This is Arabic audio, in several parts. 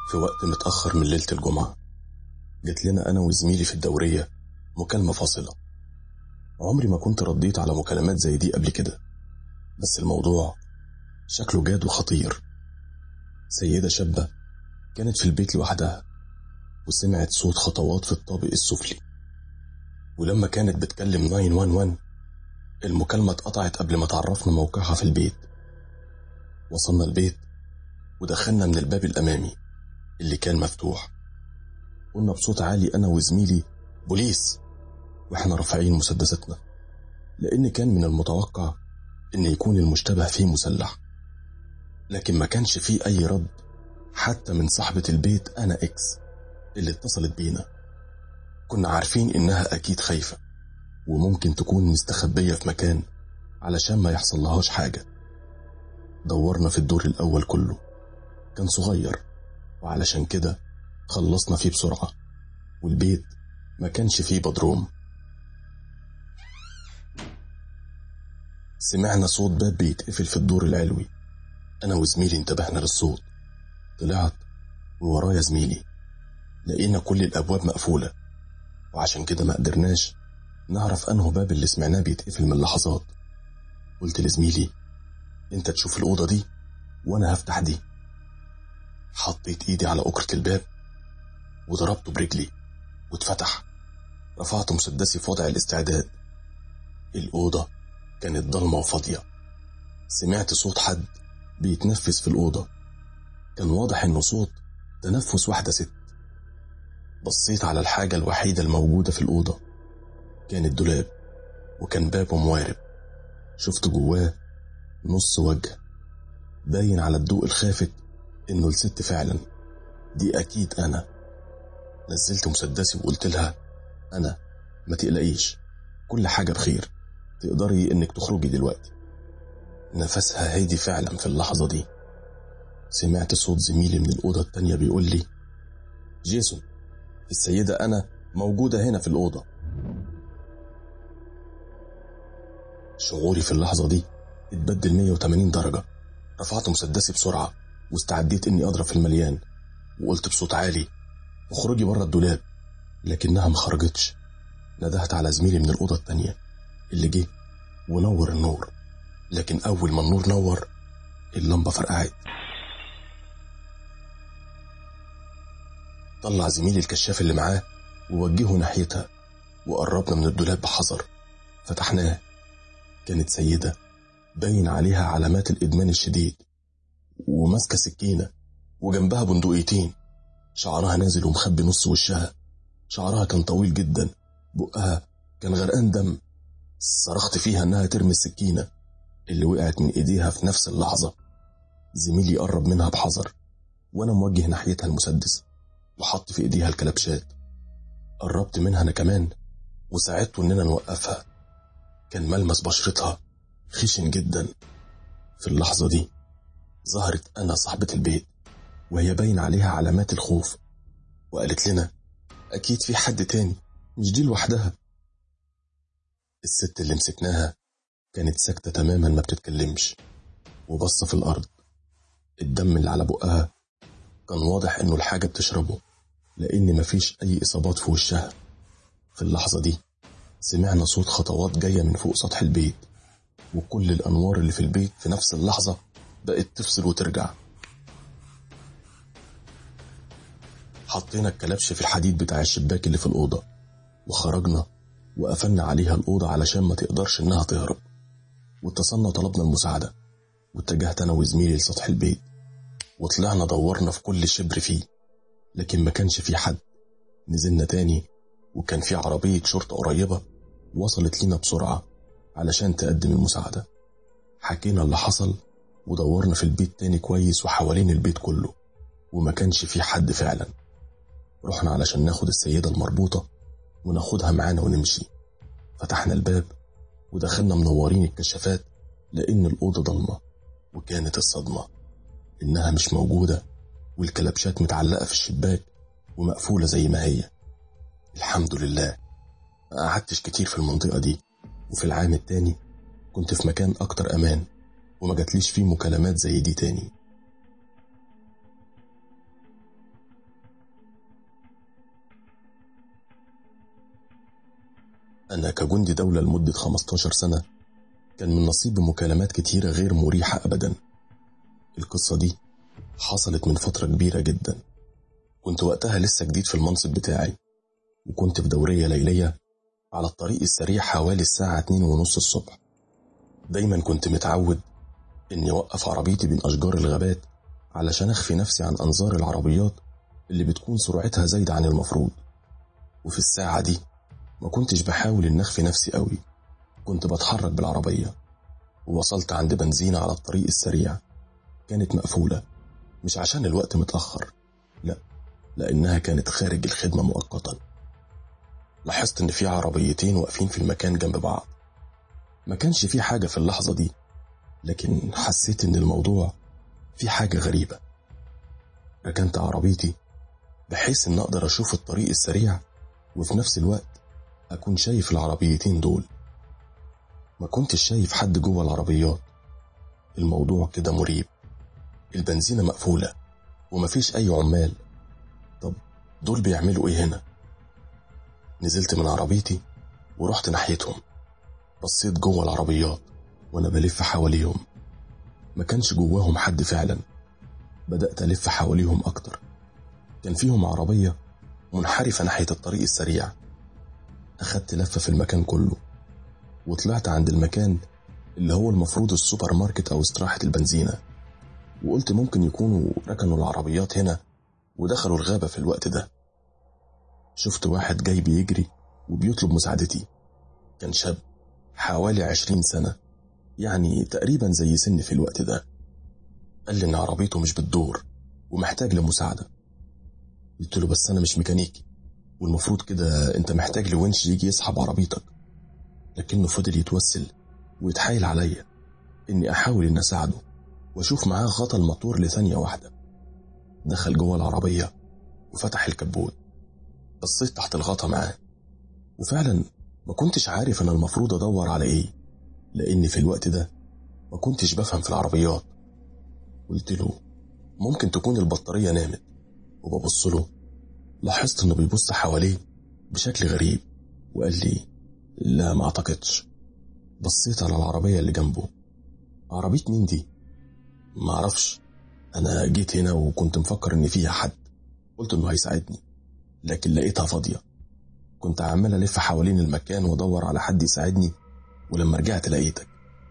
في وقت متأخر من ليلة الجمعة جت لنا أنا وزميلي في الدورية مكالمة فاصلة. عمري ما كنت رديت على مكالمات زي دي قبل كده، بس الموضوع شكله جاد وخطير. سيدة شابة كانت في البيت لوحدها وسمعت صوت خطوات في الطابق السفلي، ولما كانت بتكلم 911 المكالمة اتقطعت قبل ما تعرفنا موقعها في البيت. وصلنا البيت ودخلنا من الباب الأمامي اللي كان مفتوح. قلنا بصوت عالي أنا وزميلي بوليس، وإحنا رافعين مسدساتنا، لأن كان من المتوقع إن يكون المشتبه فيه مسلح. لكن ما كانش فيه أي رد حتى من صاحبة البيت أنا إكس اللي اتصلت بينا. كنا عارفين إنها أكيد خايفة وممكن تكون مستخبية في مكان علشان ما يحصل لهاش حاجة. دورنا في الدور الأول كله، كان صغير وعلشان كده خلصنا فيه بسرعة، والبيت ما كانش فيه بدروم. سمعنا صوت باب بيتقفل في الدور العلوي. أنا وزميلي انتبهنا للصوت، طلعت وورايا زميلي، لقينا كل الأبواب مقفولة، وعشان كده ما قدرناش نعرف أنه باب اللي سمعناه بيتقفل من لحظات. قلت لزميلي انت تشوف الأوضة دي وانا هفتح دي. حطيت ايدي على أكرة الباب وضربته برجلي واتفتح. رفعت مسدسي في وضع الاستعداد. الأوضة كانت ضلمة وفاضية. سمعت صوت حد بيتنفس في الأوضة، كان واضح انه صوت تنفس واحدة ست. بصيت على الحاجة الوحيدة الموجودة في الأوضة، كان الدولاب، وكان بابه موارب. شفت جواه نص وجه باين على الضوء الخافت انه الست فعلا، دي اكيد انا. نزلت مسدسي وقلت لها انا، ما تقلقيش، كل حاجة بخير، تقدري انك تخرجي دلوقتي. نفسها هادي فعلا في اللحظة دي. سمعت صوت زميلي من الأوضة التانية بيقول لي جيسون، السيدة أنا موجودة هنا في الأوضة. شعوري في اللحظة دي اتبدل 180 درجة. رفعت مسدسي بسرعة واستعديت اني اضرب في المليان، وقلت بصوت عالي اخرجي بره الدولاب، لكنها ما خرجتش. ندهت على زميلي من الأوضة التانية اللي جه ونور النور، لكن اول ما النور نور اللمبة فرقعت. طلع زميلي الكشاف اللي معاه ووجهه ناحيتها، وقربنا من الدولاب بحذر. فتحناه. كانت سيدة باين عليها علامات الإدمان الشديد، وماسكة سكينة وجنبها بندقيتين. شعرها نازل ومخبي نص وشها. شعرها كان طويل جدا، بقها كان غرقان دم. صرخت فيها انها ترمي السكينة اللي وقعت من ايديها في نفس اللحظة. زميلي قرب منها بحذر وانا موجه ناحيتها المسدس وحط في ايديها الكلبشات. قربت منها انا كمان وساعدت اننا نوقفها. كان ملمس بشرتها خشن جدا. في اللحظة دي ظهرت أنا صاحبة البيت وهي باين عليها علامات الخوف، وقالت لنا أكيد في حد تاني، مش دي لوحدها. الست اللي مسكناها كانت ساكتة تماما، ما بتتكلمش وبصة في الأرض. الدم اللي على بقها كان واضح إنه الحاجة بتشربه، لأن مفيش أي إصابات في وشها. في اللحظة دي سمعنا صوت خطوات جاية من فوق سطح البيت، وكل الأنوار اللي في البيت في نفس اللحظة بقت تفصل وترجع. حطينا الكلبش في الحديد بتاع الشباك اللي في الأوضة وخرجنا وقفلنا عليها الأوضة علشان ما تقدرش إنها تهرب. واتصلنا طلبنا المساعدة، واتجهت أنا وزميلي لسطح البيت وطلعنا دورنا في كل شبر فيه، لكن ما كانش فيه حد. نزلنا تاني وكان في عربية شرطة قريبة وصلت لنا بسرعة علشان تقدم المساعدة. حكينا اللي حصل ودورنا في البيت تاني كويس وحوالين البيت كله، وما كانش في حد فعلا. رحنا علشان ناخد السيدة المربوطة وناخدها معانا ونمشي. فتحنا الباب ودخلنا منورين الكشافات، لأن الأوضة ضلمة، وكانت الصدمة إنها مش موجودة والكلبشات متعلقة في الشباك ومقفولة زي ما هي. الحمد لله ما قعدتش كتير في المنطقة دي، وفي العام التاني كنت في مكان أكتر أمان وما جاتليش فيه مكالمات زي دي تاني. أنا كجندي دولة لمدة 15 سنة كان من نصيبي مكالمات كتيرة غير مريحة أبدا. القصة دي حصلت من فترة كبيرة جدا. كنت وقتها لسه جديد في المنصب بتاعي، وكنت في دورية ليلية على الطريق السريع حوالي الساعة 2:30 الصبح. دايما كنت متعود إني أوقف عربيتي بين أشجار الغابات علشان أخفي نفسي عن أنظار العربيات اللي بتكون سرعتها زايدة عن المفروض. وفي الساعة دي ما كنتش بحاول إن أخفي نفسي قوي، كنت بتحرك بالعربية. ووصلت عند بنزينة على الطريق السريع كانت مقفولة، مش عشان الوقت متأخر، لا، لأنها كانت خارج الخدمة مؤقتا. لاحظت إن في عربيتين واقفين في المكان جنب بعض. ما كانش في حاجة في اللحظة دي، لكن حسيت إن الموضوع في حاجة غريبة. ركنت عربيتي بحيث إن أقدر أشوف الطريق السريع وفي نفس الوقت أكون شايف العربيتين دول. ما كنتش شايف حد جوه العربيات. الموضوع كده مريب، البنزينة مقفولة ومفيش أي عمال. طب دول بيعملوا إيه هنا؟ نزلت من عربيتي ورحت ناحيتهم. بصيت جوه العربيات وأنا بلف حواليهم، ما كانش جواهم حد فعلا. بدأت ألف حواليهم أكتر. كان فيهم عربية منحرفة ناحية الطريق السريع. أخدت لفة في المكان كله وطلعت عند المكان اللي هو المفروض السوبر ماركت أو استراحة البنزينة، وقلت ممكن يكونوا ركنوا العربيات هنا ودخلوا الغابة في الوقت ده. شفت واحد جاي بيجري وبيطلب مساعدتي. كان شاب حوالي 20 سنة، يعني تقريبا زي سني في الوقت ده. قال لي إن عربيته مش بتدور ومحتاج لمساعدة. قلت له بس أنا مش ميكانيكي، والمفروض كده أنت محتاج لونش يجي يسحب عربيتك. لكنه فضل يتوسل ويتحايل عليا إني أحاول إن أساعده وأشوف معاه غطا الموتور لثانية واحدة. دخل جوه العربية وفتح الكبوت. بصيت تحت الغطا معاه، وفعلا ما كنتش عارف أنا المفروض أدور على إيه، لأني في الوقت ده ما كنتش بفهم في العربيات. قلت له ممكن تكون البطارية نامت. وببص له لاحظت إنه بيبص حواليه بشكل غريب وقال لي لا ما أعتقدش. بصيت على العربية اللي جنبه. عربية مين دي؟ ما أعرفش، أنا جيت هنا وكنت مفكر إن فيها حد، قلت إنه هيساعدني، لكن لقيتها فاضية. كنت عمال ألف حوالين المكان وأدور على حد يساعدني، ولما رجعت لقيتك.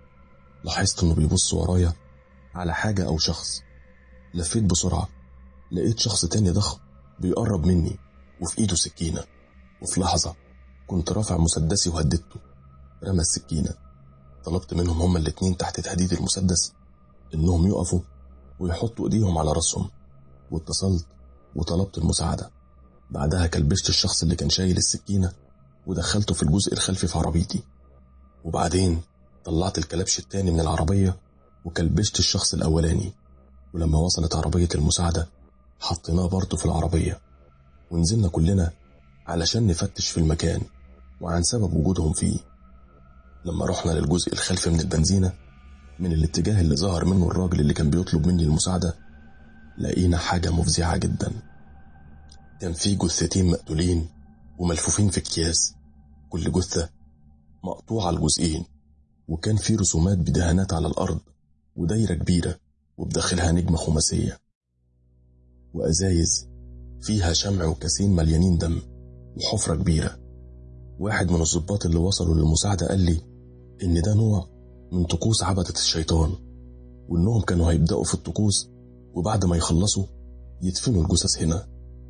لاحظت إنه بيبص ورايا على حاجة أو شخص. لفيت بسرعة، لقيت شخص تاني ضخم بيقرب مني وفي إيده سكينة. وفي لحظة كنت رافع مسدسي وهددته. رمى السكينة. طلبت منهم هما الاتنين تحت تهديد المسدس إنهم يقفوا ويحطوا إيديهم على رأسهم، واتصلت وطلبت المساعدة. بعدها كلبشت الشخص اللي كان شايل السكينة ودخلته في الجزء الخلفي في عربيتي. وبعدين طلعت الكلبش التاني من العربية وكلبشت الشخص الأولاني. ولما وصلت عربية المساعدة حطيناه برضه في العربية، ونزلنا كلنا علشان نفتش في المكان وعن سبب وجودهم فيه. لما رحنا للجزء الخلفي من البنزينة من الاتجاه اللي ظهر منه الراجل اللي كان بيطلب مني المساعدة، لقينا حاجة مفزعة جدا. كان في جثتين مقتولين وملفوفين في اكياس، كل جثة مقطوعة الجزئين، وكان في رسومات بدهانات على الأرض ودايرة كبيرة وبداخلها نجمة خماسية، وأزايز فيها شمع وكاسين مليانين دم وحفرة كبيرة. واحد من الضباط اللي وصلوا للمساعدة قال لي إن ده نوع من طقوس عبدة الشيطان، وإنهم كانوا هيبدأوا في الطقوس وبعد ما يخلصوا يدفنوا الجثث هنا.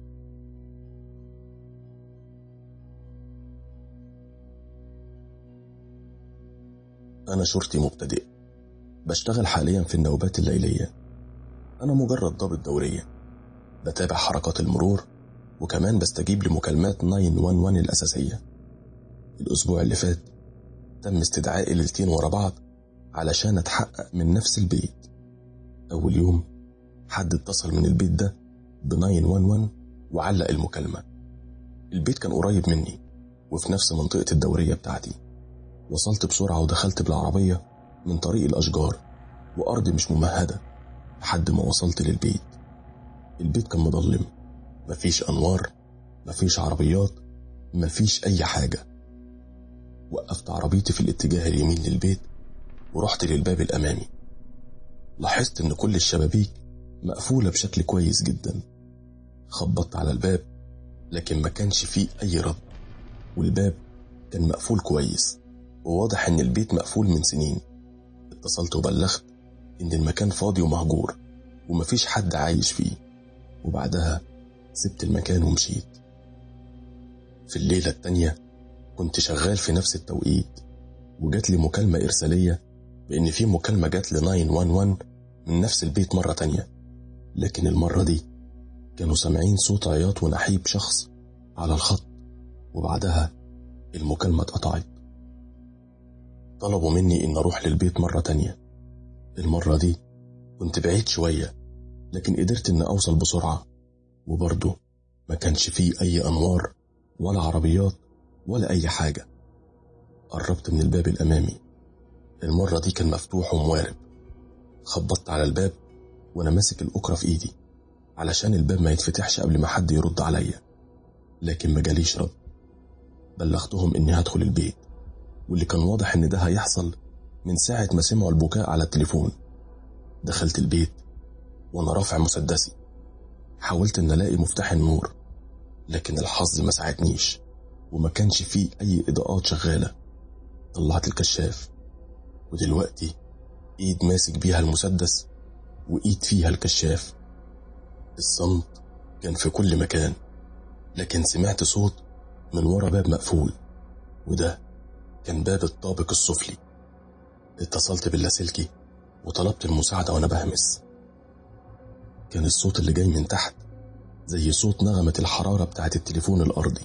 أنا شرطي مبتدئ، بشتغل حاليا في النوبات الليلية. أنا مجرد ضابط دورية، بتابع حركات المرور وكمان بستجيب لمكالمات 911 الأساسية. الأسبوع اللي فات تم استدعائي ليلتين ورا بعض علشان أتحقق من نفس البيت. أول يوم حد اتصل من البيت ده ب 911 وعلق المكالمة. البيت كان قريب مني وفي نفس منطقة الدورية بتاعتي. وصلت بسرعة ودخلت بالعربية من طريق الأشجار وأرض مش ممهدة لحد ما وصلت للبيت. البيت كان مظلم، مفيش أنوار، مفيش عربيات، مفيش أي حاجة. وقفت عربيتي في الاتجاه اليمين للبيت ورحت للباب الأمامي. لاحظت إن كل الشبابيك مقفولة بشكل كويس جدا. خبطت على الباب لكن ما كانش فيه أي رد، والباب كان مقفول كويس وواضح إن البيت مقفول من سنين. اتصلت وبلغت إن المكان فاضي ومهجور ومفيش حد عايش فيه، وبعدها سبت المكان ومشيت. في الليلة التانية كنت شغال في نفس التوقيت، وجات لي مكالمة إرسالية بإن في مكالمة جات ل 911 من نفس البيت مرة تانية، لكن المرة دي كانوا سامعين صوت عياط ونحيب شخص على الخط، وبعدها المكالمة اتقطعت. طلبوا مني إن أروح للبيت مرة تانية. المرة دي كنت بعيد شوية، لكن قدرت إن أوصل بسرعة، وبرضه ما كانش فيه أي أنوار ولا عربيات ولا أي حاجة. قربت من الباب الأمامي، المرة دي كان مفتوح وموارب. خبطت على الباب وأنا ماسك الأكرة في إيدي علشان الباب ما يتفتحش قبل ما حد يرد عليا، لكن ما جاليش رد. بلغتهم إني هدخل البيت، واللي كان واضح إن ده هيحصل من ساعة ما سمعوا البكاء على التليفون. دخلت البيت وأنا رافع مسدسي، حاولت إن ألاقي مفتاح النور، لكن الحظ ما ساعدنيش وما كانش فيه أي إضاءات شغالة. طلعت الكشاف، ودلوقتي إيد ماسك بيها المسدس وإيد فيها الكشاف. الصمت كان في كل مكان، لكن سمعت صوت من ورا باب مقفول، وده كان باب الطابق السفلي. اتصلت باللاسلكي وطلبت المساعدة وأنا بهمس. كان الصوت اللي جاي من تحت زي صوت نغمة الحرارة بتاعة التليفون الأرضي.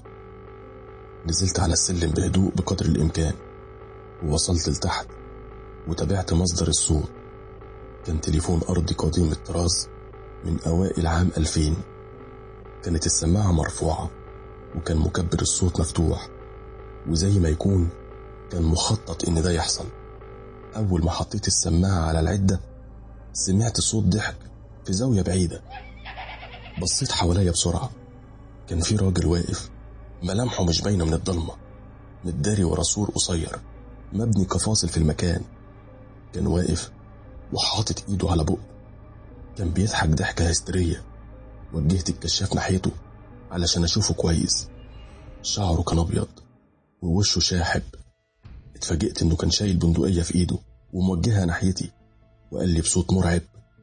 نزلت على السلم بهدوء بقدر الإمكان ووصلت لتحت وتابعت مصدر الصوت. كان تليفون أرضي قديم الطراز من أوائل عام 2000. كانت السماعة مرفوعة وكان مكبر الصوت مفتوح، وزي ما يكون كان مخطط إن ده يحصل. أول ما حطيت السماعة على العدة سمعت صوت ضحك في زاوية بعيدة. بصيت حواليا بسرعة، كان في راجل واقف ملامحه مش باينة من الضلمة، متداري ورا سور قصير مبني كفاصل في المكان. كان واقف وحاطط ايده على بقه، كان بيضحك ضحكة هستيرية. وجهت الكشاف ناحيته علشان اشوفه كويس. شعره كان ابيض ووشه شاحب. اتفاجئت انه كان شايل بندقية في ايده وموجهها ناحيتي، وقال لي بصوت مرعب: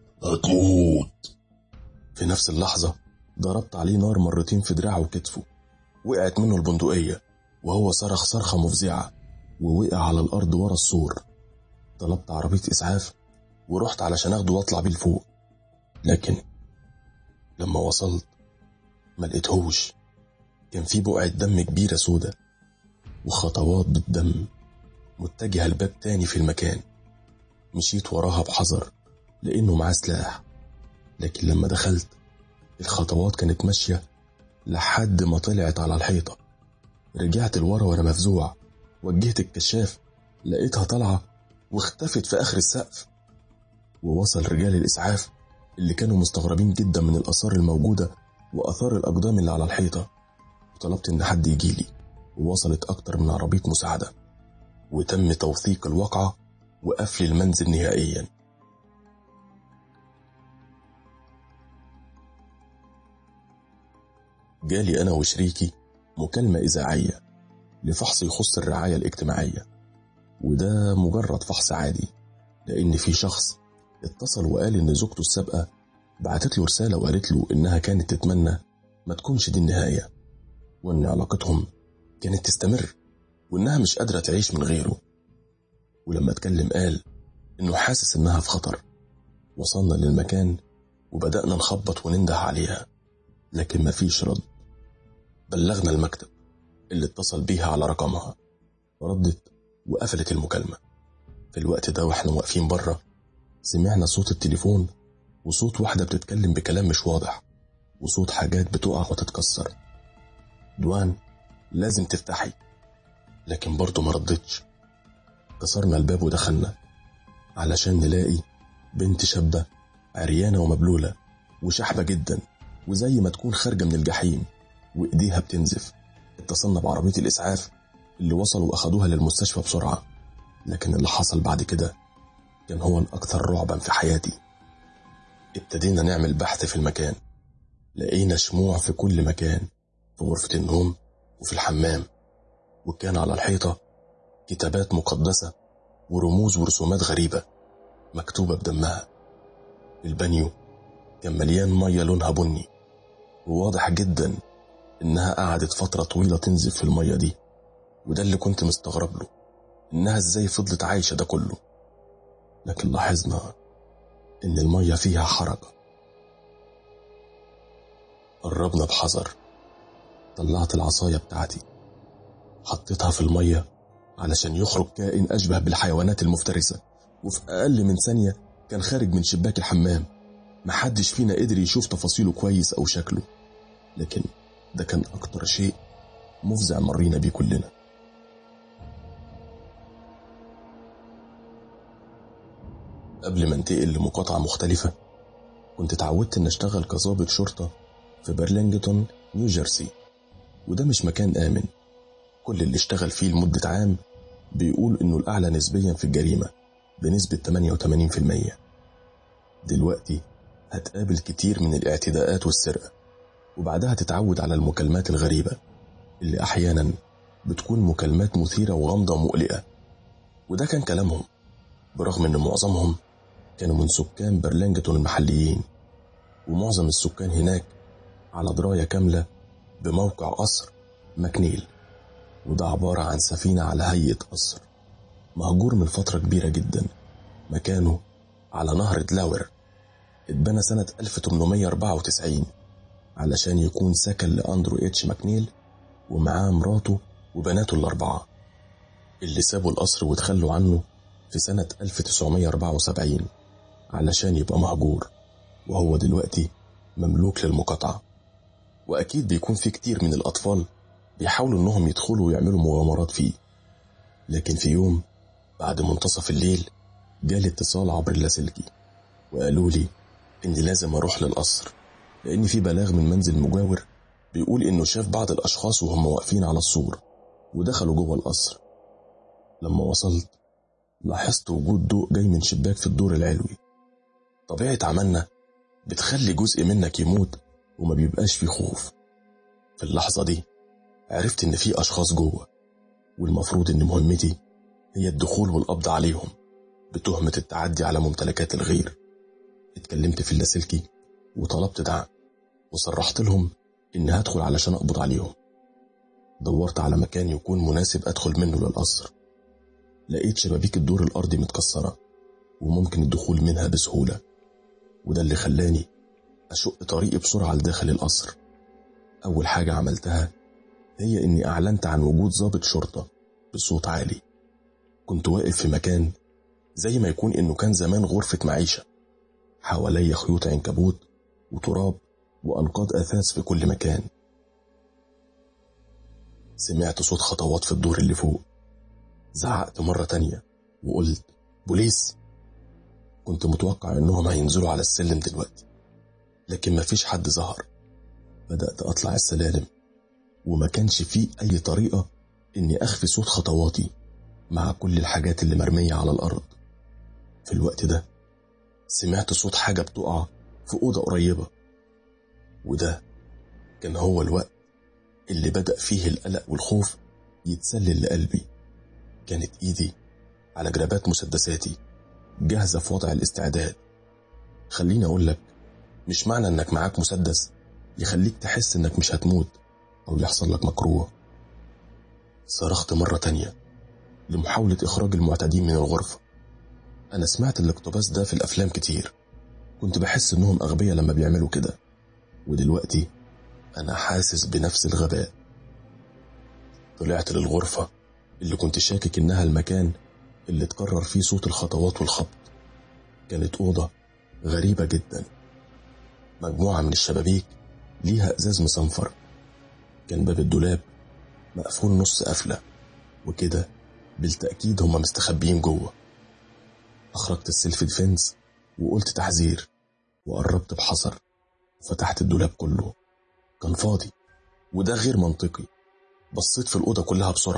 هتموت. في نفس اللحظة ضربت عليه نار مرتين في دراعه وكتفه، وقعت منه البندقية وهو صرخ صرخة مفزعة ووقع على الأرض ورا السور. طلبت عربية إسعاف ورحت علشان أخده واطلع بيه لفوق، لكن لما وصلت ما لقيتهوش. كان في بقعة دم كبيرة سودة وخطوات بالدم متجهة لباب تاني في المكان. مشيت وراها بحذر لأنه معاه سلاح، لكن لما دخلت الخطوات كانت ماشية لحد ما طلعت على الحيطة. رجعت لورا وانا مفزوع، وجهت الكشاف لقيتها طالعة واختفت في آخر السقف. ووصل رجال الإسعاف اللي كانوا مستغربين جدا من الآثار الموجودة وآثار الأقدام اللي على الحيطة، وطلبت إن حد يجيلي. ووصلت أكتر من عربية مساعدة، وتم توثيق الواقعة وقفل المنزل نهائيا. جالي أنا وشريكي مكالمة إذاعية لفحص يخص الرعاية الاجتماعية، وده مجرد فحص عادي، لأن في شخص اتصل وقال إن زوجته السابقة بعتت له رسالة وقالت له إنها كانت تتمنى ما تكونش دي النهاية، وإن علاقتهم كانت تستمر، وإنها مش قادرة تعيش من غيره. ولما اتكلم قال إنه حاسس إنها في خطر. وصلنا للمكان وبدأنا نخبط وننده عليها، لكن ما فيش رد. بلغنا المكتب اللي اتصل بيها على رقمها، ردت وقفلت المكالمة. في الوقت ده واحنا واقفين بره سمعنا صوت التليفون وصوت واحدة بتتكلم بكلام مش واضح، وصوت حاجات بتقع وتتكسر. دوان لازم تفتحي، لكن برضو ما ردتش. كسرنا الباب ودخلنا علشان نلاقي بنت شابة عريانة ومبلولة وشحبة جدا، وزي ما تكون خارجة من الجحيم، وإيديها بتنزف. اتصلنا بعربية الإسعاف اللي وصلوا وأخدوها للمستشفى بسرعة، لكن اللي حصل بعد كده كان هو الأكثر رعبا في حياتي. ابتدينا نعمل بحث في المكان، لقينا شموع في كل مكان، في غرفة النوم وفي الحمام، وكان على الحيطة كتابات مقدسة ورموز ورسومات غريبة مكتوبة بدمها. البانيو كان مليان مية لونها بني، وواضح جدا إنها قعدت فترة طويلة تنزف في المية دي، وده اللي كنت مستغرب له، إنها إزاي فضلت عايشة ده كله. لكن لاحظنا إن المية فيها حركة. قربنا بحذر، طلعت العصاية بتاعتي، حطيتها في المية علشان يخرج كائن أشبه بالحيوانات المفترسة، وفي أقل من ثانية كان خارج من شباك الحمام. محدش فينا قدر يشوف تفاصيله كويس أو شكله، لكن ده كان أكتر شيء مفزع مرينا بيه كلنا. قبل ما انتقل لمقاطعة مختلفة، كنت اتعودت ان اشتغل كظابط شرطة في برلينجتون نيوجيرسي، وده مش مكان آمن. كل اللي اشتغل فيه لمدة عام بيقول انه الأعلى نسبيا في الجريمة بنسبة 88%. دلوقتي هتقابل كتير من الاعتداءات والسرقة، وبعدها تتعود على المكالمات الغريبة اللي أحيانا بتكون مكالمات مثيرة وغامضة ومقلقة. وده كان كلامهم، برغم ان معظمهم كانوا من سكان برلينجتون المحليين، ومعظم السكان هناك على دراية كاملة بموقع قصر ماكنيل، وده عبارة عن سفينة على هيئة قصر مهجور من فترة كبيرة جدا. مكانه على نهر دلاور، اتبنى سنة 1894 علشان يكون سكن لأندرو اتش ماكنيل ومعاه مراته وبناته الأربعة، اللي سابوا القصر وتخلوا عنه في سنة 1974 علشان يبقى مهجور، وهو دلوقتي مملوك للمقاطعة. وأكيد بيكون في كتير من الأطفال بيحاولوا إنهم يدخلوا ويعملوا مغامرات فيه. لكن في يوم بعد منتصف الليل جالي اتصال عبر اللاسلكي، وقالوا لي إني لازم أروح للقصر، لأن في بلاغ من منزل مجاور بيقول إنه شاف بعض الأشخاص وهم واقفين على السور ودخلوا جوه القصر. لما وصلت لاحظت وجود ضوء جاي من شباك في الدور العلوي. طبيعة عملنا بتخلي جزء منك يموت وما بيبقاش فيه خوف. في اللحظة دي عرفت إن في أشخاص جوه، والمفروض إن مهمتي هي الدخول والقبض عليهم بتهمة التعدي على ممتلكات الغير. اتكلمت في اللاسلكي وطلبت دعم، وصرحت لهم إن هدخل علشان أقبض عليهم. دورت على مكان يكون مناسب أدخل منه للقصر. لقيت شبابيك الدور الأرضي متكسرة وممكن الدخول منها بسهولة، وده اللي خلاني أشق طريقي بسرعة لداخل القصر. أول حاجة عملتها هي إني أعلنت عن وجود ضابط شرطة بصوت عالي. كنت واقف في مكان زي ما يكون إنه كان زمان غرفة معيشة، حوالي خيوط عنكبوت وتراب وأنقاض أثاث في كل مكان. سمعت صوت خطوات في الدور اللي فوق، زعقت مرة تانية وقلت بوليس. كنت متوقع إنهم هينزلوا على السلم دلوقتي، لكن مفيش حد ظهر. بدأت أطلع السلالم، وما كانش فيه أي طريقة إني أخفي صوت خطواتي مع كل الحاجات اللي مرمية على الأرض. في الوقت ده سمعت صوت حاجة بتقع في أوضة قريبة، وده كان هو الوقت اللي بدأ فيه القلق والخوف يتسلل لقلبي. كانت إيدي على جرابات مسدساتي جاهزة في وضع الاستعداد. خليني أقول لك، مش معنى إنك معاك مسدس يخليك تحس إنك مش هتموت أو يحصل لك مكروه. صرخت مرة تانية لمحاولة إخراج المعتدين من الغرفة. أنا سمعت الاقتباس ده في الأفلام كتير، كنت بحس إنهم أغبياء لما بيعملوا كده، ودلوقتي أنا حاسس بنفس الغباء. طلعت للغرفة اللي كنت شاكك إنها المكان اللي اتكرر فيه صوت الخطوات والخبط. كانت أوضة غريبة جدا، مجموعة من الشبابيك ليها إزاز مصنفر. كان باب الدولاب مقفول نص قفلة، وكده بالتأكيد هم مستخبيين جوه. أخرجت السيلف ديفنس وقلت تحذير، وقربت بحذر وفتحت الدولاب كله. كان فاضي، وده غير منطقي. بصيت في الأوضة كلها بسرعة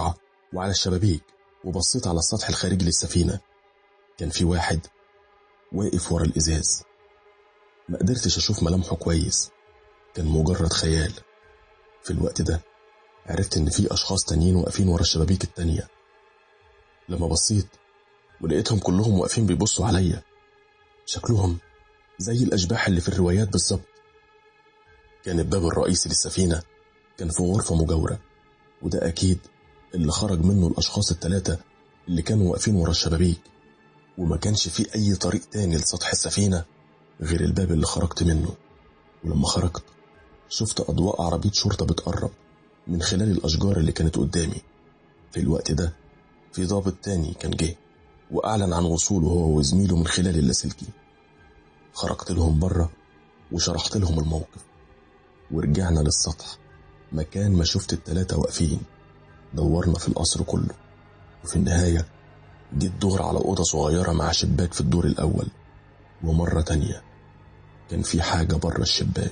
وعلى الشبابيك وبصيت على السطح الخارجي للسفينة. كان في واحد واقف ورا الإزاز، ما قدرتش أشوف ملامحه كويس، كان مجرد خيال. في الوقت ده عرفت إن في أشخاص تانيين واقفين ورا الشبابيك التانية. لما بصيت ولقيتهم كلهم واقفين بيبصوا عليا، شكلهم زي الأشباح اللي في الروايات بالظبط. كان الباب الرئيسي للسفينة كان في غرفة مجاورة، وده أكيد اللي خرج منه الأشخاص الثلاثة اللي كانوا واقفين ورا الشبابيك، وما كانش فيه أي طريق تاني لسطح السفينة غير الباب اللي خرجت منه. ولما خرجت شفت أضواء عربية شرطة بتقرب من خلال الأشجار اللي كانت قدامي. في الوقت ده في ضابط تاني كان جه وأعلن عن وصوله هو وزميله من خلال اللاسلكي. خرجت لهم بره وشرحت لهم الموقف، ورجعنا للسطح مكان ما شفت التلاتة واقفين. دورنا في القصر كله، وفي النهاية جيت دور على أوضة صغيرة مع شباك في الدور الأول، ومرة تانية كان في حاجة بره الشباك.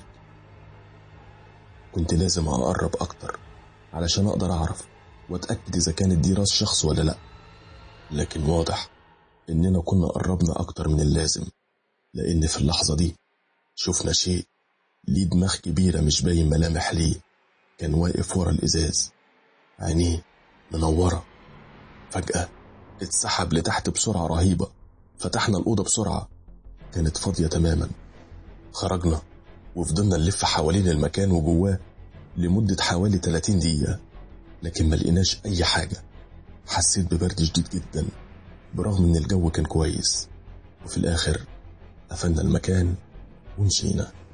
كنت لازم أقرب أكتر علشان أقدر أعرف وأتأكد إذا كانت دي راس شخص ولا لأ، لكن واضح إننا كنا قربنا أكتر من اللازم، لأن في اللحظة دي شفنا شيء ليه دماغ كبيرة مش باين ملامح ليه. كان واقف ورا الإزاز، عينيه منورة. فجأة اتسحب لتحت بسرعة رهيبة. فتحنا الأوضة بسرعة، كانت فاضية تماما. خرجنا وفضلنا نلف حوالين المكان وجواه لمدة حوالي 30 دقيقة، لكن ما لقيناش أي حاجة. حسيت ببرد شديد جدا برغم إن الجو كان كويس، وفي الآخر قفلنا المكان ومشينا.